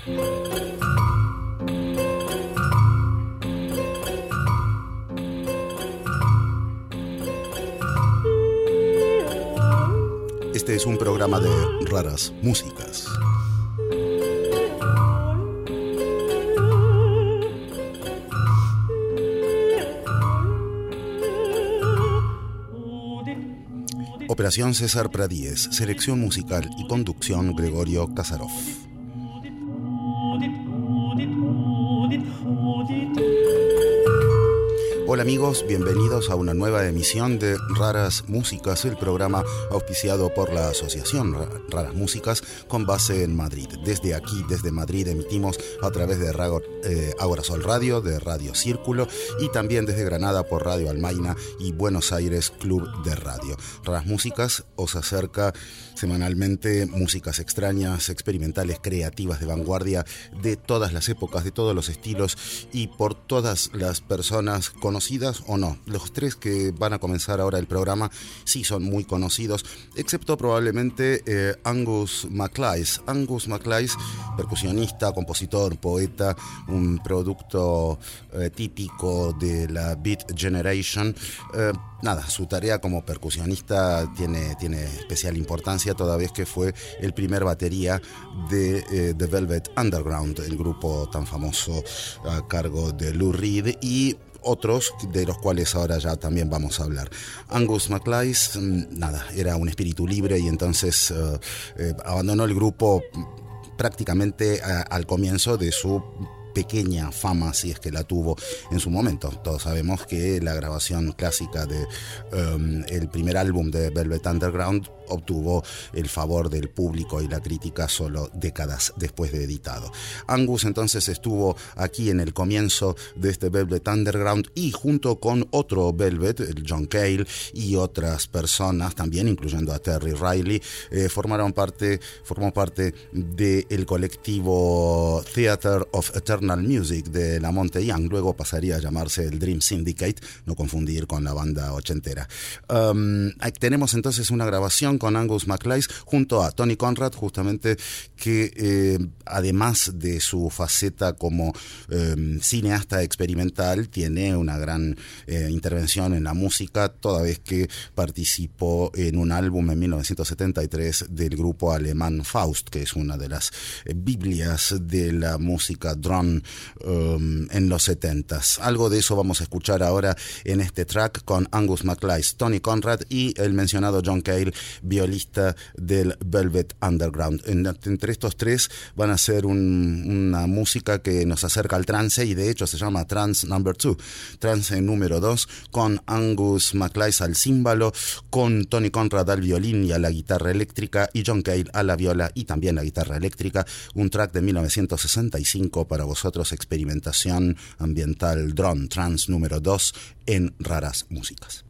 Este es un programa de raras músicas. Operación César Pradíez, selección musical y conducción Gregorio Kasarov. Hola amigos, bienvenidos a una nueva emisión de Raras Músicas, el programa auspiciado por la Asociación Raras Músicas con base en Madrid. Desde aquí, desde Madrid, emitimos a través de Agora Sol Radio, de Radio Círculo y también desde Granada por Radio Almaina y Buenos Aires Club de Radio. Raras Músicas os acerca semanalmente músicas extrañas, experimentales, creativas, de vanguardia, de todas las épocas, de todos los estilos y por todas las personas conocidas o no. Los tres que van a comenzar ahora el programa sí son muy conocidos, excepto probablemente Angus MacLeish. Angus MacLeish, percusionista, compositor, poeta, un producto típico de la Beat Generation. Su tarea como percusionista tiene especial importancia, toda vez que fue el primer batería de The Velvet Underground, el grupo tan famoso a cargo de Lou Reed y otros de los cuales ahora ya también vamos a hablar. Angus MacLeish, era un espíritu libre y entonces abandonó el grupo prácticamente al comienzo de su pequeña fama, si es que la tuvo en su momento. Todos sabemos que la grabación clásica de el primer álbum de Velvet Underground obtuvo el favor del público y la crítica solo décadas después de editado. Angus entonces estuvo aquí en el comienzo de este Velvet Underground y junto con otro Velvet, el John Cale y otras personas también, incluyendo a Terry Riley, formó parte del colectivo Theater of Eternal Music de La Monte Young. Luego pasaría a llamarse el Dream Syndicate, no confundir con la banda ochentera. Tenemos entonces una grabación con Angus MacLeish junto a Tony Conrad, justamente, que además de su faceta como cineasta experimental, tiene una gran intervención en la música, toda vez que participó en un álbum en 1973 del grupo alemán Faust, que es una de las biblias de la música drone en los 70s. Algo de eso vamos a escuchar ahora en este track con Angus MacLeish, Tony Conrad y el mencionado John Cale, violista del Velvet Underground. Entre estos tres van a hacer una música que nos acerca al trance y de hecho se llama Trance Number 2, trance número 2, con Angus MacLeish al címbalo, con Tony Conrad al violín y a la guitarra eléctrica y John Cale a la viola y también la guitarra eléctrica. Un track de 1965 para vosotros, experimentación ambiental drone, trance número 2 en Raras Músicas.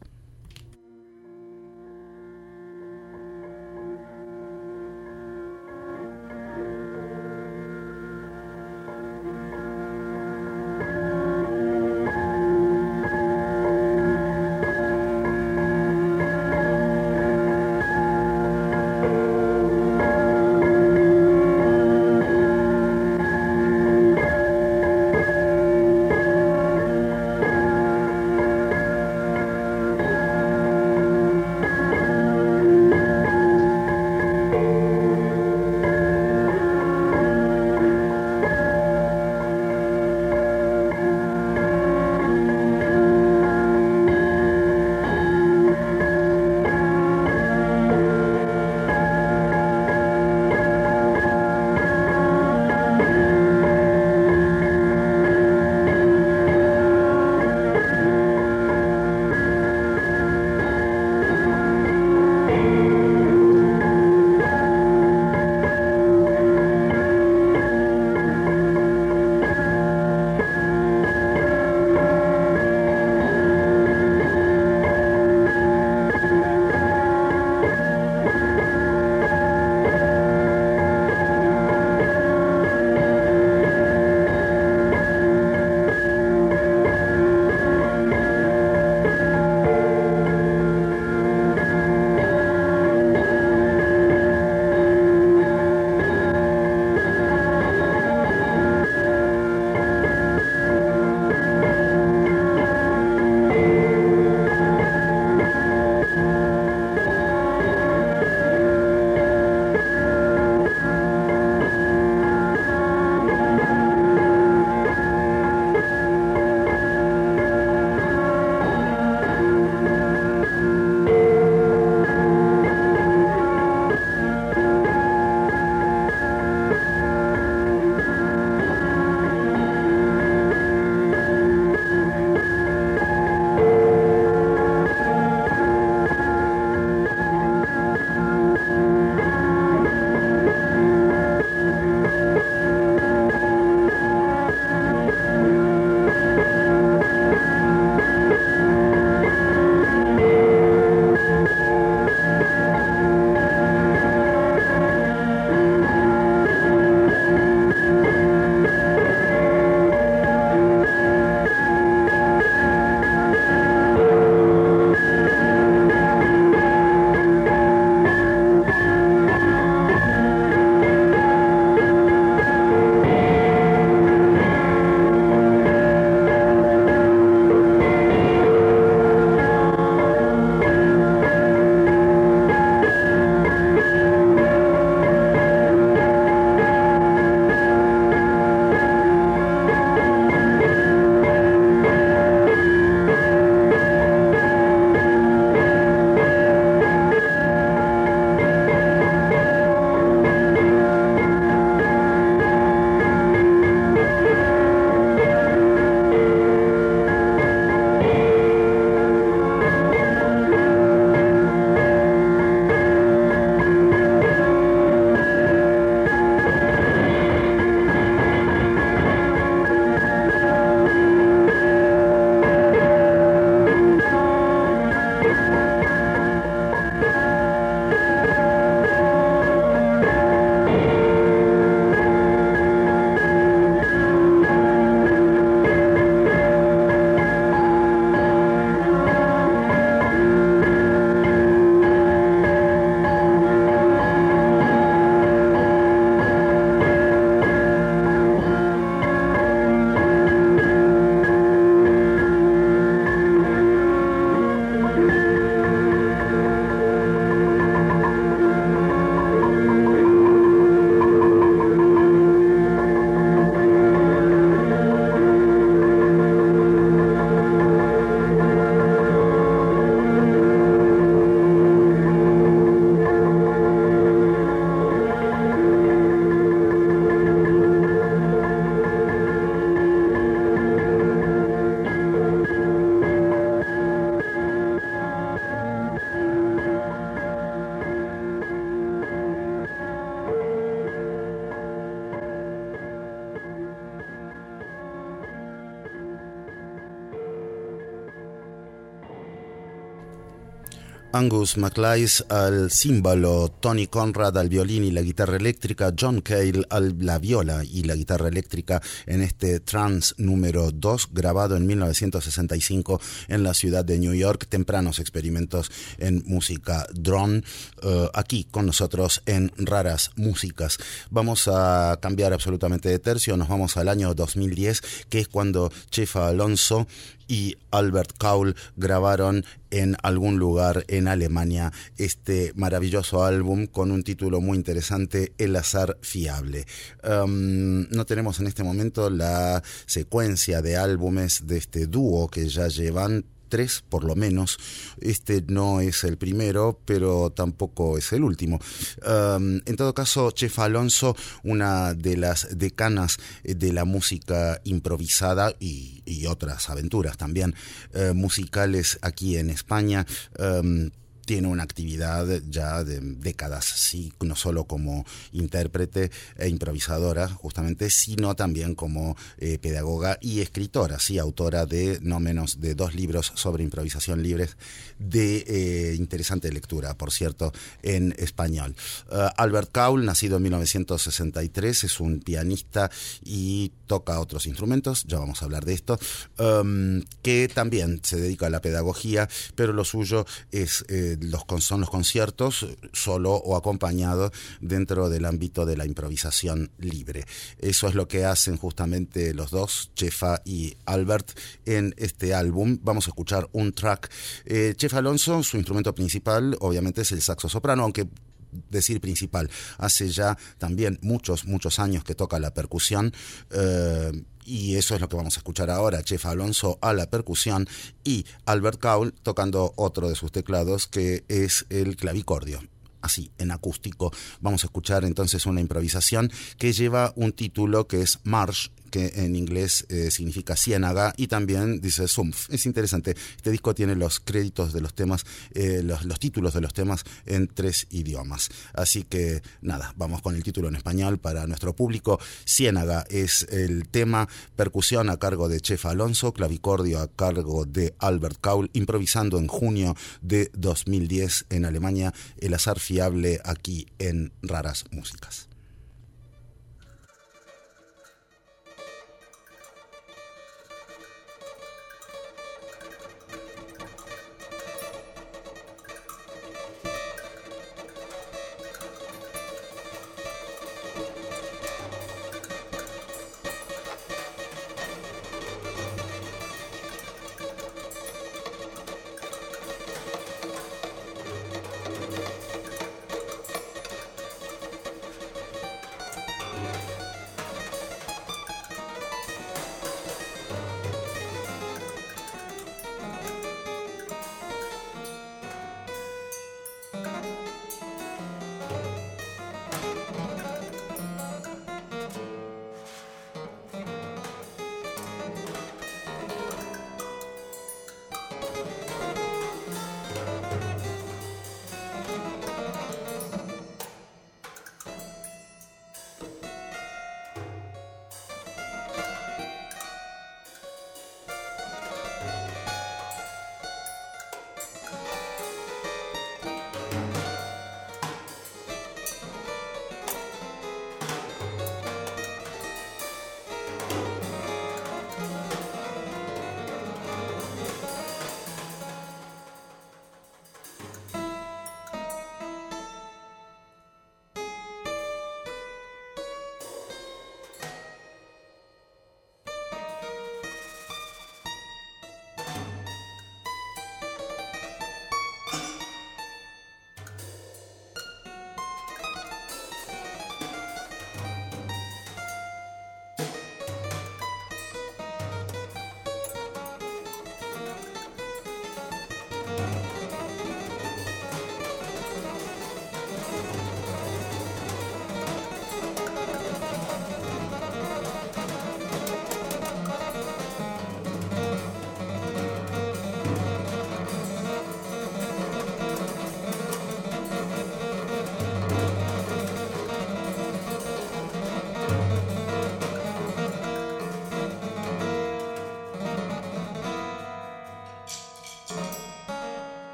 Angus MacLeish al címbalo, Tony Conrad al violín y la guitarra eléctrica, John Cale a la viola y la guitarra eléctrica en este Trance número 2, grabado en 1965 en la ciudad de New York. Tempranos experimentos en música drone, aquí con nosotros en Raras Músicas. Vamos a cambiar absolutamente de tercio, nos vamos al año 2010, que es cuando Chefa Alonso y Albert Kaul grabaron en algún lugar en Alemania este maravilloso álbum con un título muy interesante, El Azar Fiable. No tenemos en este momento la secuencia de álbumes de este dúo, que ya llevan 3 por lo menos. Este no es el primero, pero tampoco es el último. En todo caso, Chefa Alonso, una de las decanas de la música improvisada y otras aventuras también musicales aquí en España. Tiene una actividad ya de décadas, sí, no solo como intérprete e improvisadora, justamente, sino también como pedagoga y escritora, sí, autora de no menos de 2 libros sobre improvisación libre de interesante lectura, por cierto, en español. Albert Kaul, nacido en 1963, es un pianista y toca otros instrumentos, ya vamos a hablar de esto, que también se dedica a la pedagogía, pero lo suyo es son los conciertos, solo o acompañado, dentro del ámbito de la improvisación libre. Eso es lo que hacen justamente los dos, Chefa y Albert, en este álbum. Vamos a escuchar un track. Chefa Alonso, su instrumento principal, obviamente, es el saxo soprano, aunque decir principal, hace ya también muchos años que toca la percusión, y eso es lo que vamos a escuchar ahora. Chefa Alonso a la percusión y Albert Kaul tocando otro de sus teclados, que es el clavicordio. Así, en acústico. Vamos a escuchar entonces una improvisación que lleva un título que es Marsh, que en inglés significa ciénaga, y también dice Sumpf. Es interesante. Este disco tiene los créditos de los temas, los títulos de los temas en 3 idiomas. Así que nada, vamos con el título en español para nuestro público. Ciénaga es el tema, percusión a cargo de Chefa Alonso, clavicordio a cargo de Albert Kaul, improvisando en junio de 2010 en Alemania. El Azar Fiable, aquí en Raras Músicas.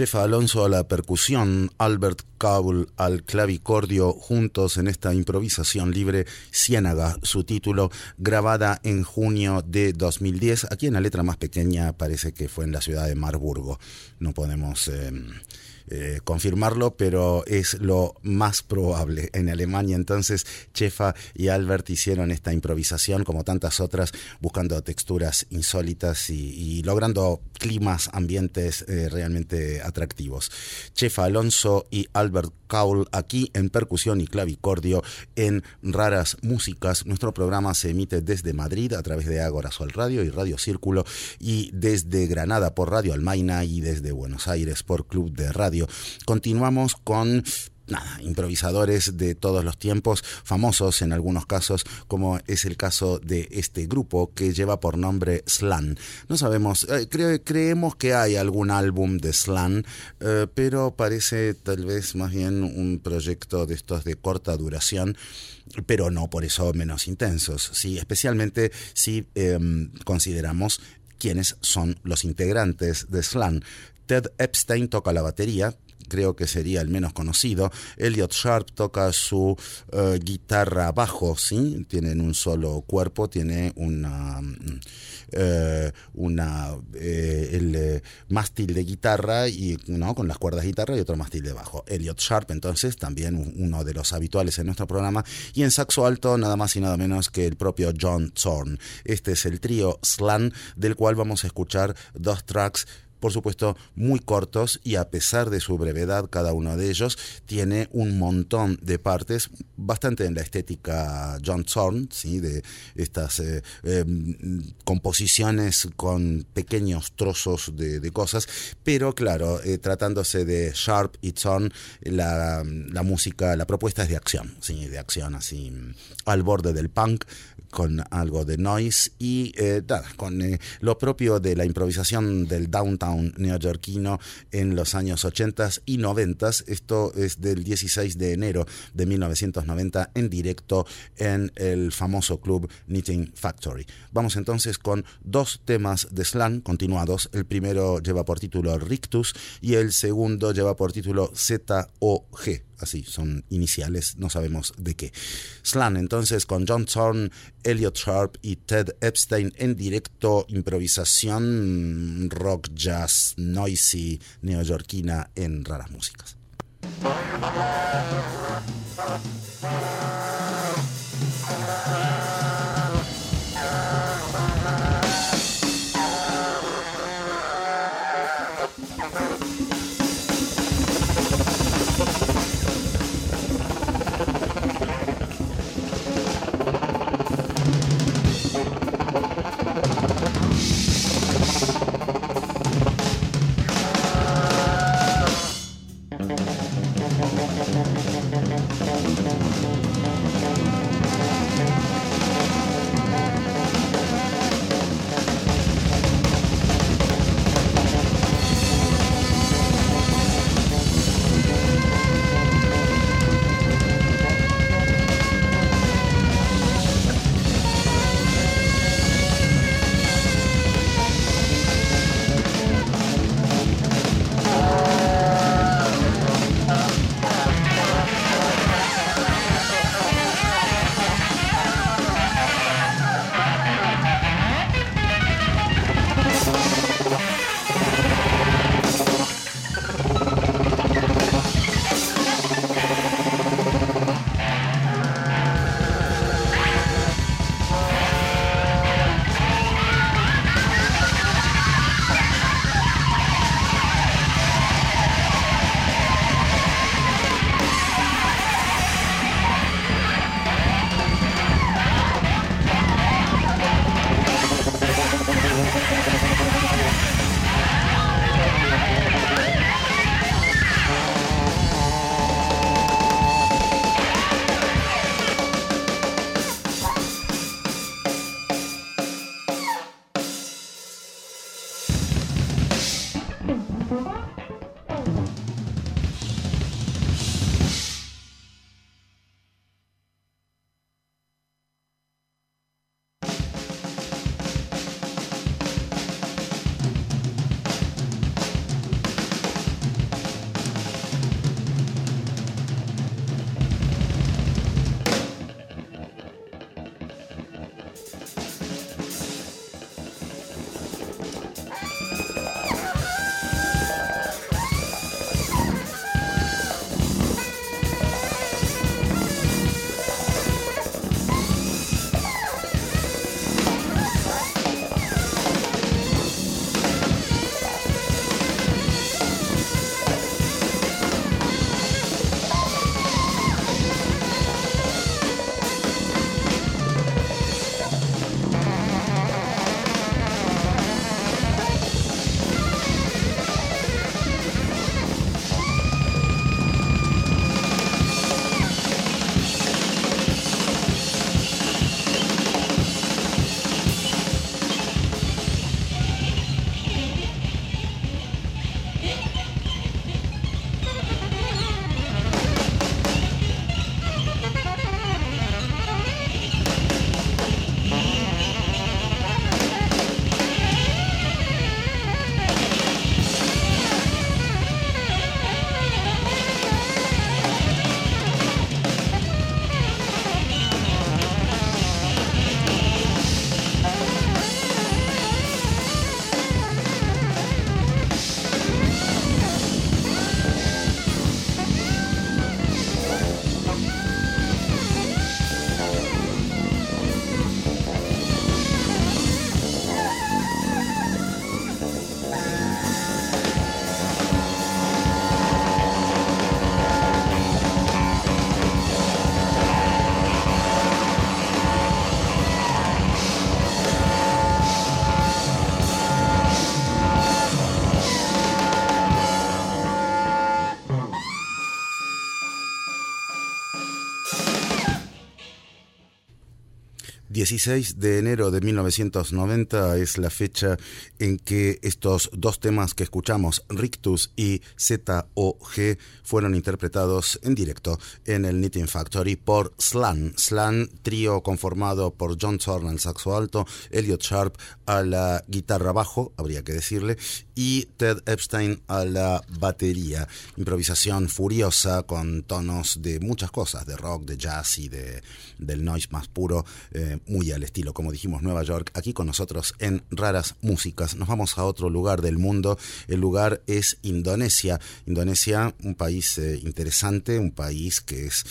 Chefa Alonso a la percusión, Albert Cowell al clavicordio, juntos en esta improvisación libre Ciénaga, su título, grabada en junio de 2010. Aquí en la letra más pequeña parece que fue en la ciudad de Marburgo. No podemos confirmarlo, pero es lo más probable. En Alemania, entonces, Chefa y Albert hicieron esta improvisación, como tantas otras, buscando texturas insólitas y logrando climas, ambientes realmente atractivos. Chefa Alonso y Albert Cowell aquí en percusión y clavicordio en Raras Músicas. Nuestro programa se emite desde Madrid a través de Ágora Sol Radio y Radio Círculo, y desde Granada por Radio Almaina y desde Buenos Aires por Club de Radio. Continuamos con improvisadores de todos los tiempos, famosos en algunos casos, como es el caso de este grupo que lleva por nombre Slan. No sabemos, creemos que hay algún álbum de Slan, pero parece tal vez más bien un proyecto de estos de corta duración, pero no por eso menos intensos, ¿sí? Especialmente si consideramos quiénes son los integrantes de Slan. Ted Epstein toca la batería, creo que sería el menos conocido. Elliot Sharp toca su guitarra bajo, ¿sí? Tienen un solo cuerpo, tiene el mástil de guitarra y no con las cuerdas de guitarra y otro mástil de bajo. Elliot Sharp, entonces, también uno de los habituales en nuestro programa, y en saxo alto nada más y nada menos que el propio John Zorn. Este es el trío Slan, del cual vamos a escuchar 2 tracks, por supuesto, muy cortos, y a pesar de su brevedad, cada uno de ellos tiene un montón de partes, bastante en la estética John Zorn, ¿sí? De estas composiciones con pequeños trozos de cosas, pero claro, tratándose de Sharp y Zorn, la música, la propuesta es de acción, ¿sí? De acción así al borde del punk, con algo de noise y con lo propio de la improvisación del downtown neoyorquino en los años 80 y 90. Esto es del 16 de enero de 1990 en directo en el famoso club Knitting Factory. Vamos entonces con 2 temas de Slan continuados. El primero lleva por título Rictus y el segundo lleva por título ZOG. Así, son iniciales, no sabemos de qué. Slan, entonces, con John Zorn, Elliot Sharp y Ted Epstein en directo, improvisación rock, jazz, noisy, neoyorquina en Raras Músicas. 16 de enero de 1990 es la fecha en que estos dos temas que escuchamos, Rictus y ZOG, fueron interpretados en directo en el Knitting Factory por Slan. Slan, trío conformado por John Zorn al saxo alto, Elliot Sharp a la guitarra bajo, habría que decirle, y Ted Epstein a la batería. Improvisación furiosa con tonos de muchas cosas, de rock, de jazz y del noise más puro, muy al estilo, como dijimos, Nueva York. Aquí con nosotros en Raras Músicas. Nos vamos a otro lugar del mundo. El lugar es Indonesia. Indonesia, un país interesante, un país que es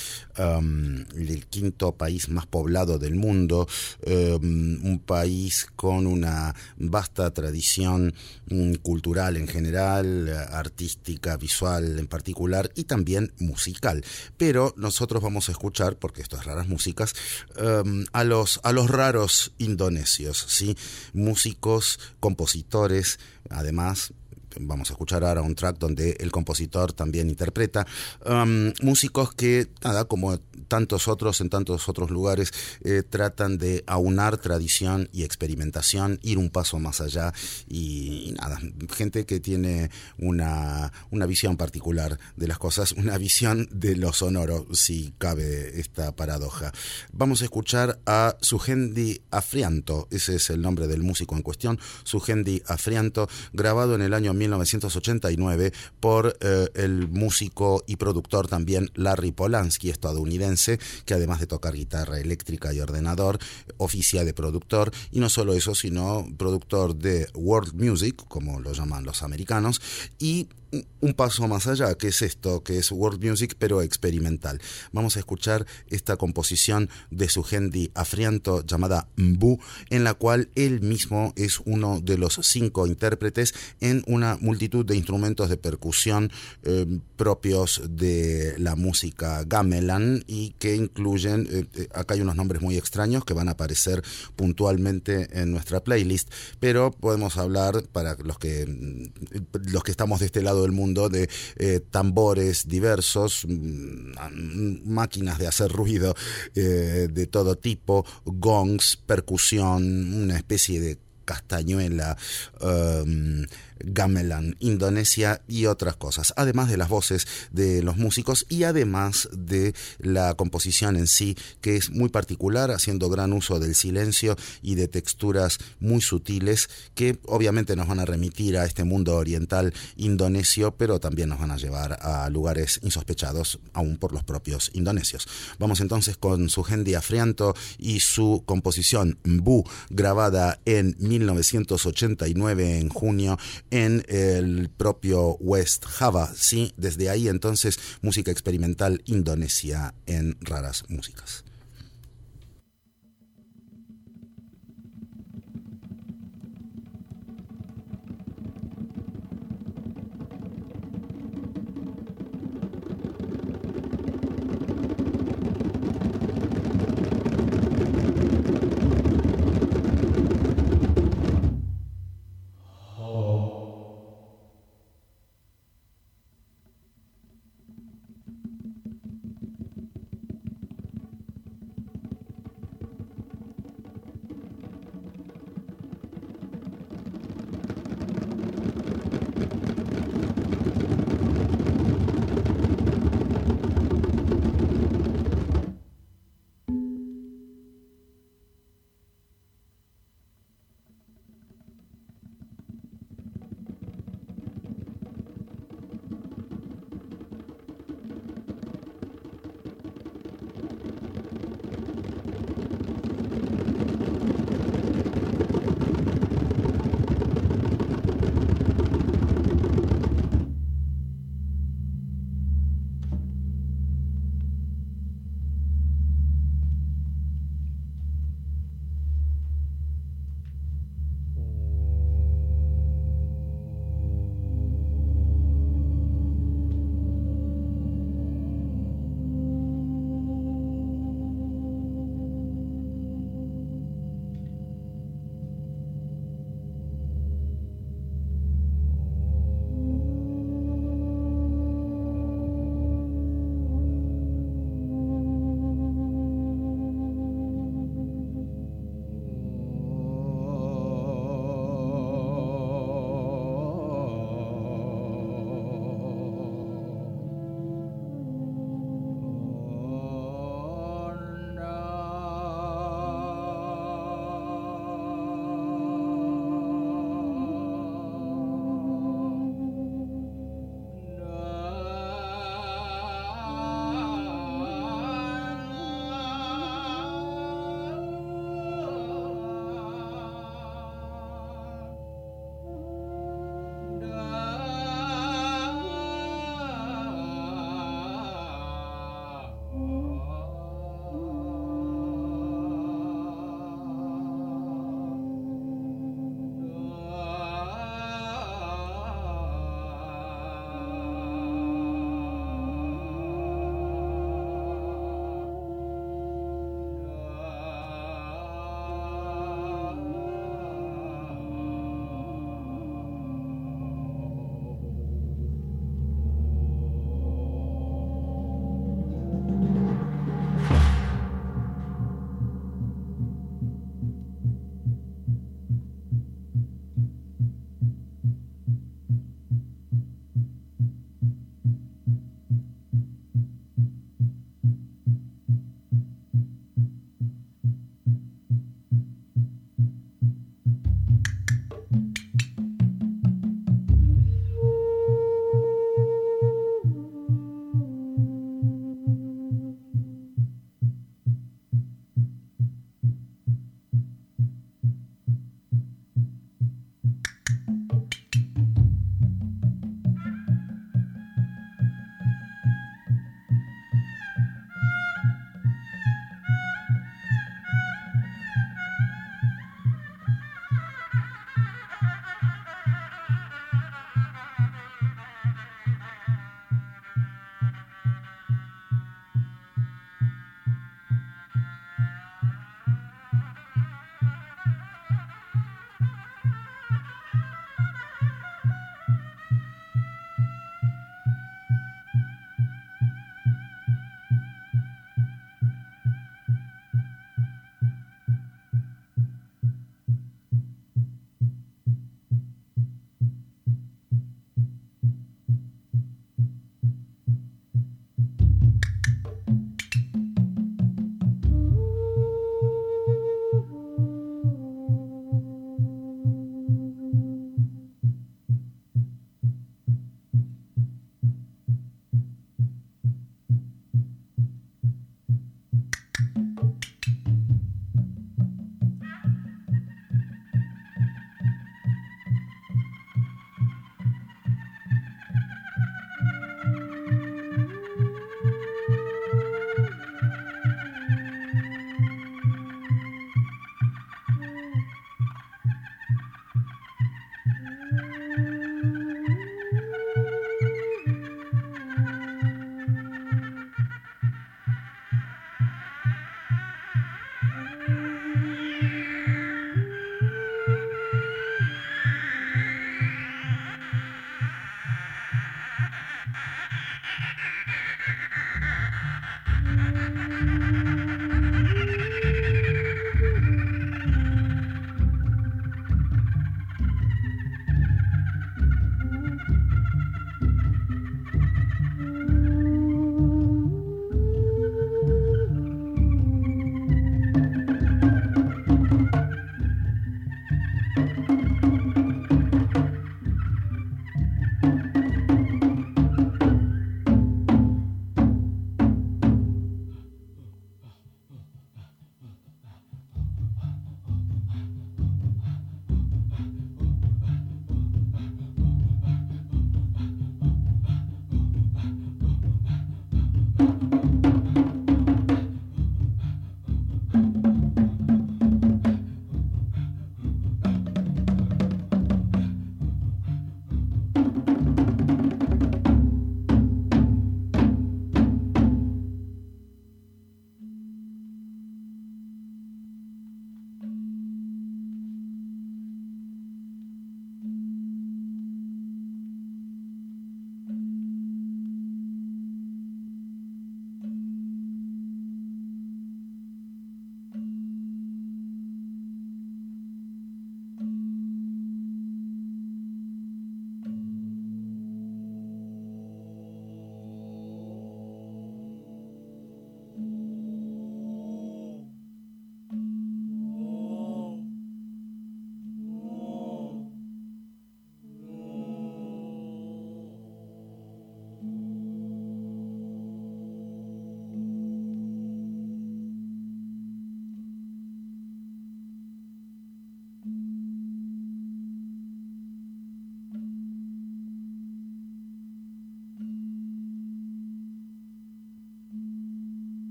el quinto país más poblado del mundo, un país con una vasta tradición cultural en general, artística, visual en particular y también musical. Pero nosotros vamos a escuchar, porque esto es Raras Músicas, a los raros indonesios, ¿sí? Músicos, compositores, además. Vamos a escuchar ahora un track donde el compositor también interpreta, músicos que, nada, como tantos otros en tantos otros lugares, tratan de aunar tradición y experimentación, ir un paso más allá y nada, gente que tiene una visión particular de las cosas, una visión de lo sonoro, si cabe esta paradoja. Vamos a escuchar a Suhendi Afrianto, ese es el nombre del músico en cuestión, Suhendi Afrianto, grabado en el año 1989 por el músico y productor también Larry Polanski, estadounidense, que además de tocar guitarra eléctrica y ordenador, oficia de productor, y no solo eso, sino productor de world music, como lo llaman los americanos, y un paso más allá, que es esto, que es world music pero experimental. Vamos a escuchar esta composición de Suhendi Afrianto llamada Mbu, en la cual él mismo es uno de los 5 intérpretes en una multitud de instrumentos de percusión propios de la música gamelan y que incluyen, acá hay unos nombres muy extraños que van a aparecer puntualmente en nuestra playlist, pero podemos hablar, para los que estamos de este lado del mundo, de tambores diversos, máquinas de hacer ruido de todo tipo, gongs, percusión, una especie de castañuela, gamelan, Indonesia y otras cosas, además de las voces de los músicos y además de la composición en sí, que es muy particular, haciendo gran uso del silencio y de texturas muy sutiles que obviamente nos van a remitir a este mundo oriental indonesio, pero también nos van a llevar a lugares insospechados aún por los propios indonesios. Vamos entonces con Suhendi Afrianto y su composición Mbu, grabada en 1989 en junio en el propio West Java, sí, desde ahí entonces música experimental indonesia en Raras Músicas.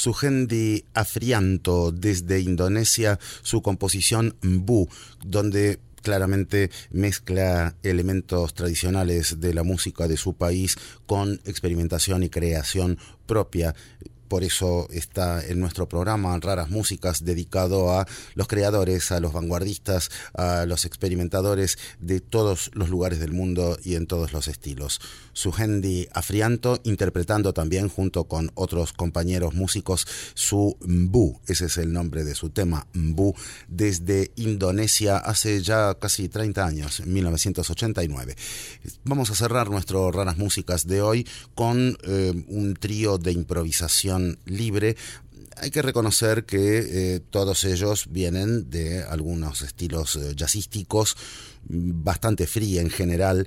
Suhendi Afrianto, desde Indonesia, su composición Mbu, donde claramente mezcla elementos tradicionales de la música de su país con experimentación y creación propia. Por eso está en nuestro programa Raras Músicas, dedicado a los creadores, a los vanguardistas, a los experimentadores de todos los lugares del mundo y en todos los estilos. Suhendi Afrianto, interpretando también junto con otros compañeros músicos su Mbu, ese es el nombre de su tema, Mbu, desde Indonesia hace ya casi 30 años, en 1989. Vamos a cerrar nuestro Raras Músicas de hoy con un trío de improvisación libre. Hay que reconocer que todos ellos vienen de algunos estilos jazzísticos, bastante free en general,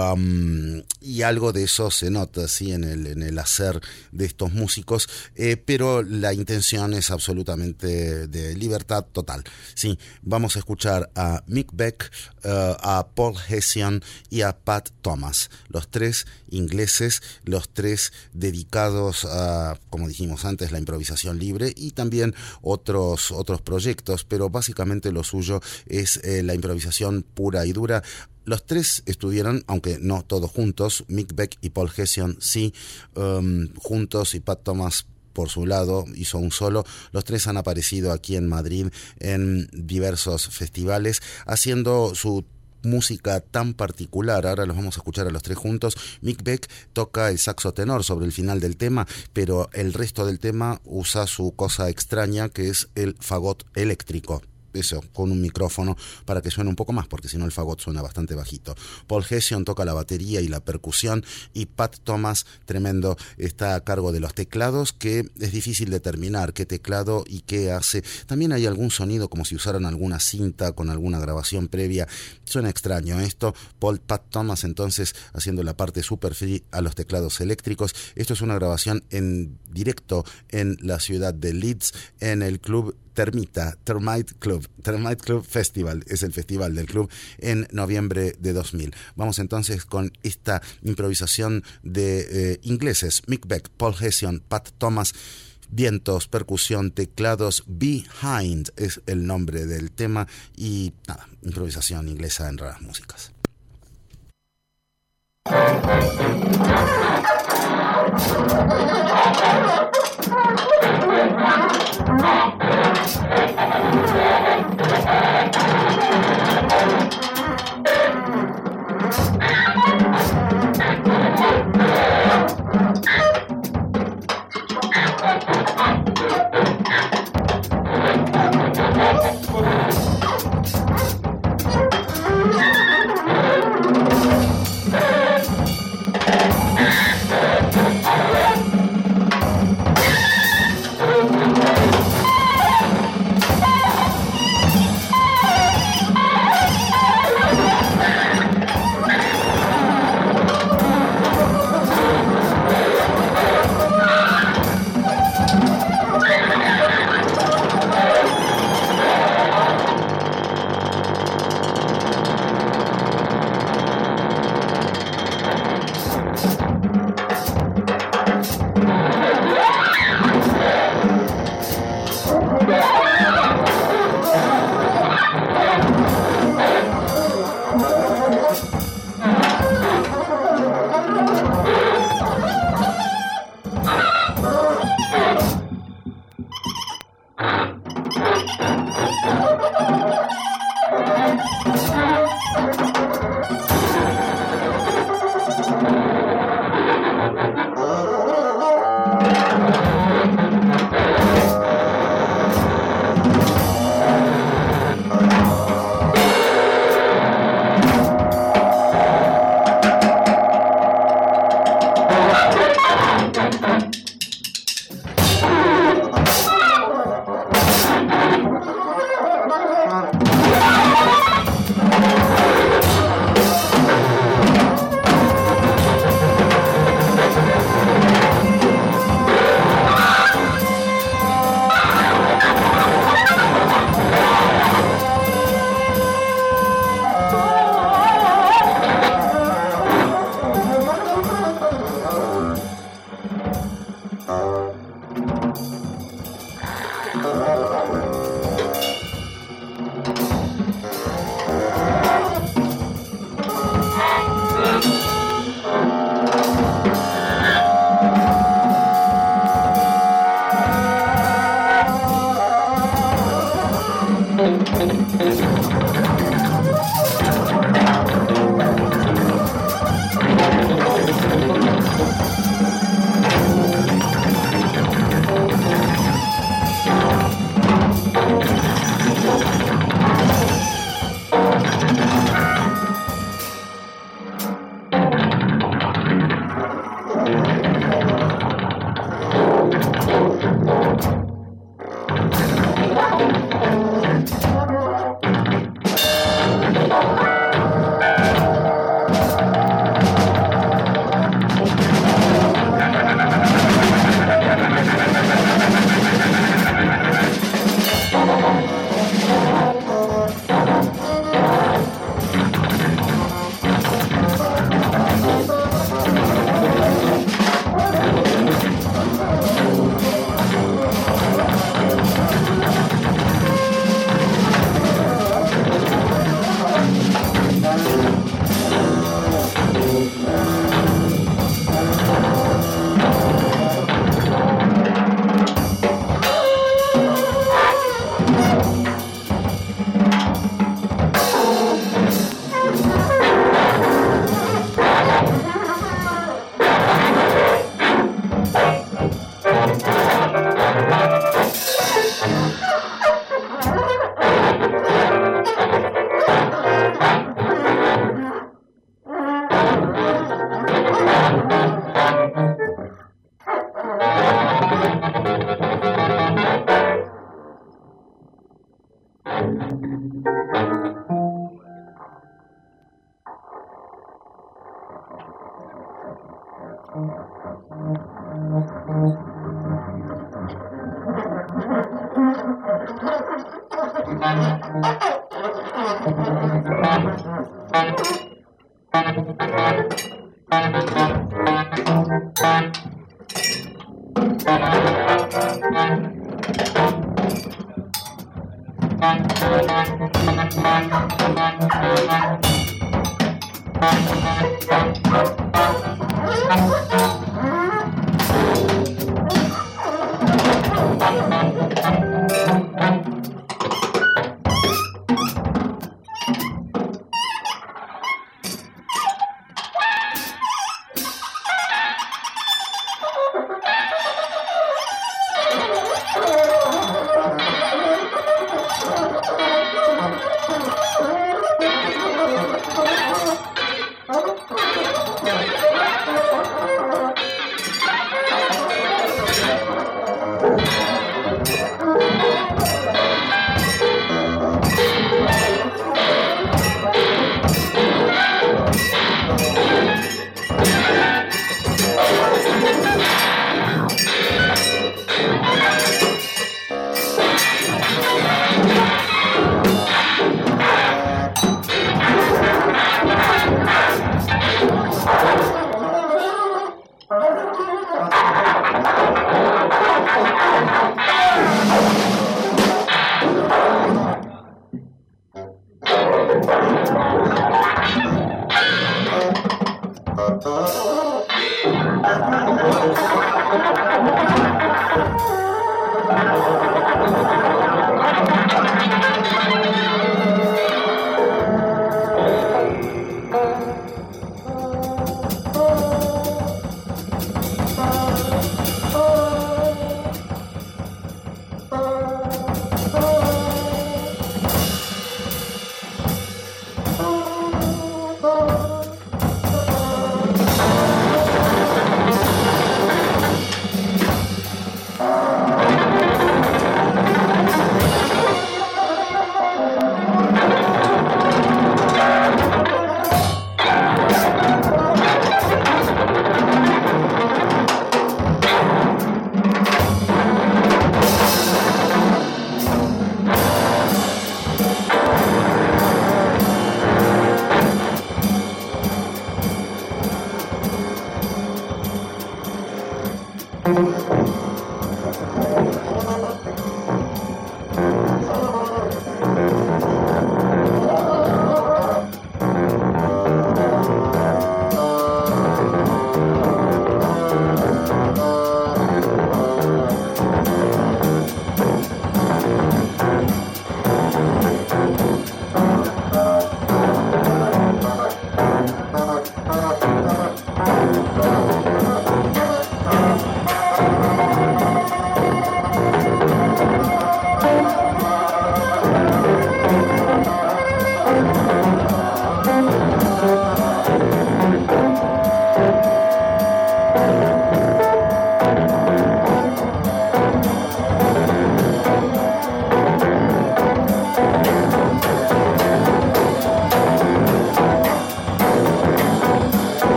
y algo de eso se nota ¿sí? en el hacer de estos músicos, pero la intención es absolutamente de libertad total. Sí, vamos a escuchar a Mick Beck, a Paul Hessian y a Pat Thomas, los tres ingleses, los tres dedicados a, como dijimos antes, la improvisación libre y también otros proyectos, pero básicamente lo suyo es la improvisación pura y dura. Los tres estuvieron, aunque no todos juntos, Mick Beck y Paul Hessian sí, juntos, y Pat Thomas por su lado hizo un solo. Los tres han aparecido aquí en Madrid en diversos festivales haciendo su música tan particular. Ahora los vamos a escuchar a los tres juntos. Mick Beck toca el saxo tenor sobre el final del tema, pero el resto del tema usa su cosa extraña que es el fagot eléctrico. Eso, con un micrófono para que suene un poco más, porque si no el fagot suena bastante bajito. Paul Hessian toca la batería y la percusión, y Pat Thomas, tremendo, está a cargo de los teclados, que es difícil determinar qué teclado y qué hace. También hay algún sonido como si usaran alguna cinta con alguna grabación previa. Suena extraño esto. Pat Thomas entonces haciendo la parte super free a los teclados eléctricos. Esto es una grabación en directo en la ciudad de Leeds, en el club Termite Club Festival, es el festival del club, en noviembre de 2000. Vamos entonces con esta improvisación de ingleses, Mick Beck, Paul Hessian, Pat Thomas, vientos, percusión, teclados. Behind es el nombre del tema, y nada, improvisación inglesa en Raras Músicas.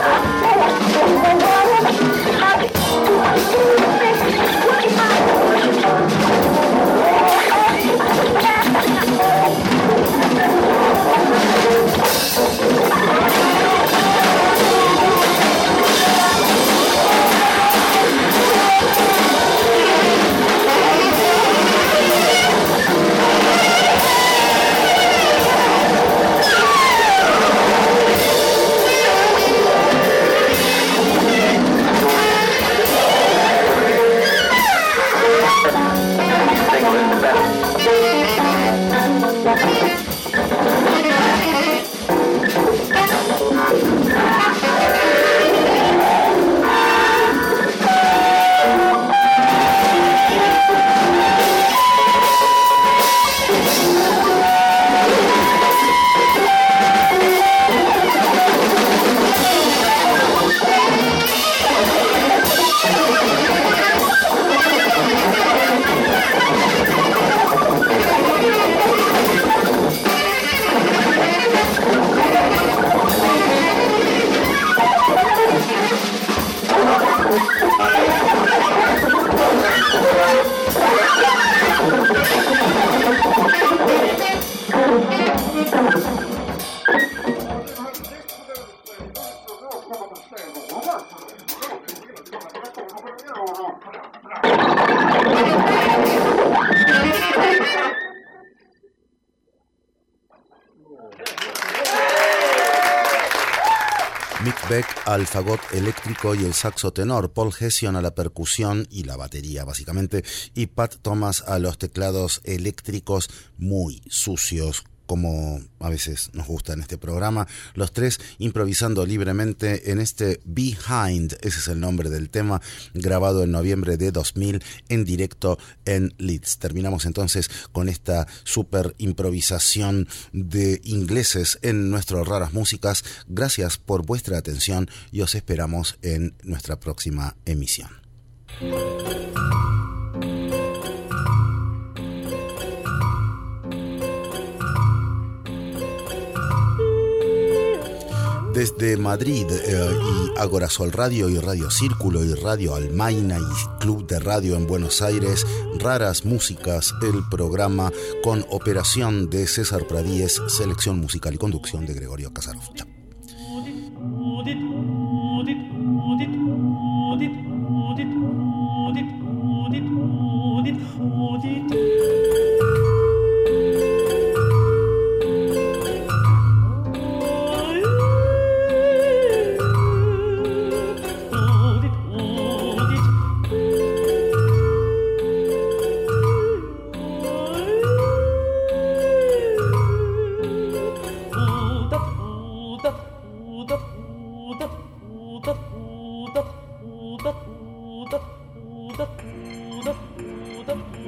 Mick Beck al fagot eléctrico y el saxo tenor, Paul Hession a la percusión y la batería básicamente, y Pat Thomas a los teclados eléctricos muy sucios, como a veces nos gusta en este programa, los tres improvisando libremente en este Behind, ese es el nombre del tema, grabado en noviembre de 2000 en directo en Leeds. Terminamos entonces con esta super improvisación de ingleses en nuestras raras músicas. Gracias por vuestra atención y os esperamos en nuestra próxima emisión. Desde Madrid y Agora Sol Radio y Radio Círculo y Radio Almaina y Club de Radio en Buenos Aires, Raras Músicas, el programa con operación de César Pradíez, selección musical y conducción de Gregorio Casarov. Chao. The